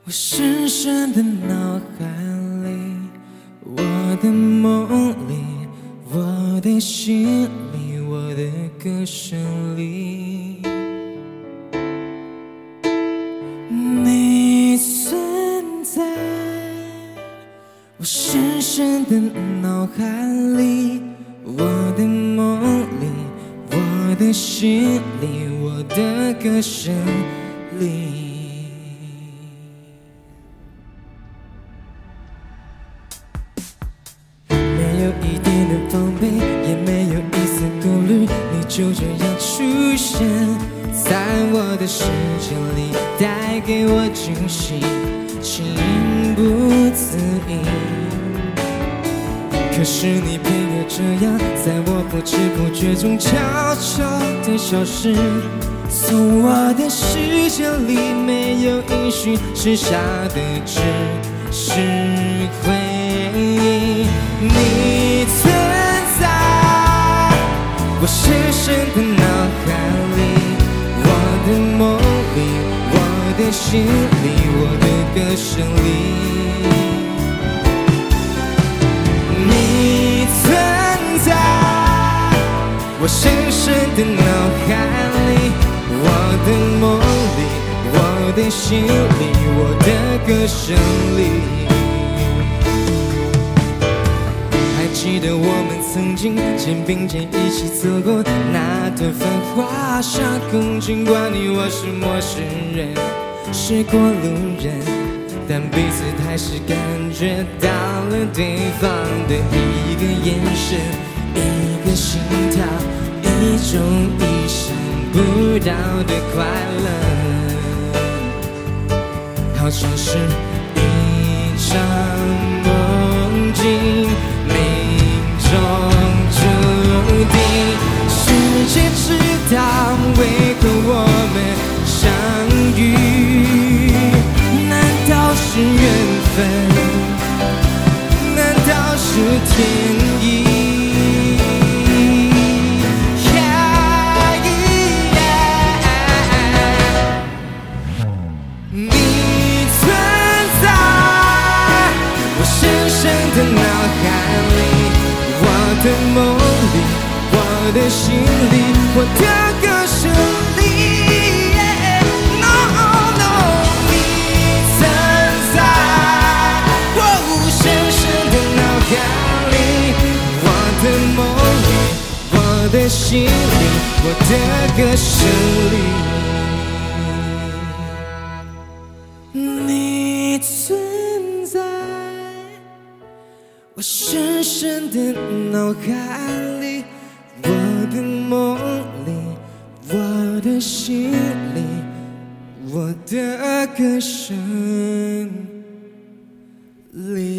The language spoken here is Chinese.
我深深的脑海里，我的梦里，我的心里，我的歌声里，你存在。我深深的脑海里，我的梦里，我的心里，我的歌声里。没有一点的防备，也没有一丝顾虑，你就这样出现在我的世界里，带给我惊喜，情不自已。可是你偏要这样，在我不知不觉中悄悄地消失，从我的世界里没有音讯，剩下的只是回忆。你存在我深深的脑海里，我的梦里，我的心里，我的歌声里。你存在我深深的脑海里，我的梦里，我的心里，我的歌声里。还记得我们曾经肩并肩一起走过那段繁华巷口，尽管你我是陌生人，是过路人，但彼此还是感觉到了对方的一个眼神，一个心跳，一种意想不到的快乐，好像是一场梦境，命中注定。世界知道为何我们相遇，难道是缘分？难道是天意？你存在我深深的脑海里，我的梦里，我的心里，我的歌声里。我的心里，我的歌声里，你存在我深深的脑海里，我的梦里，我的心里，我的歌声里。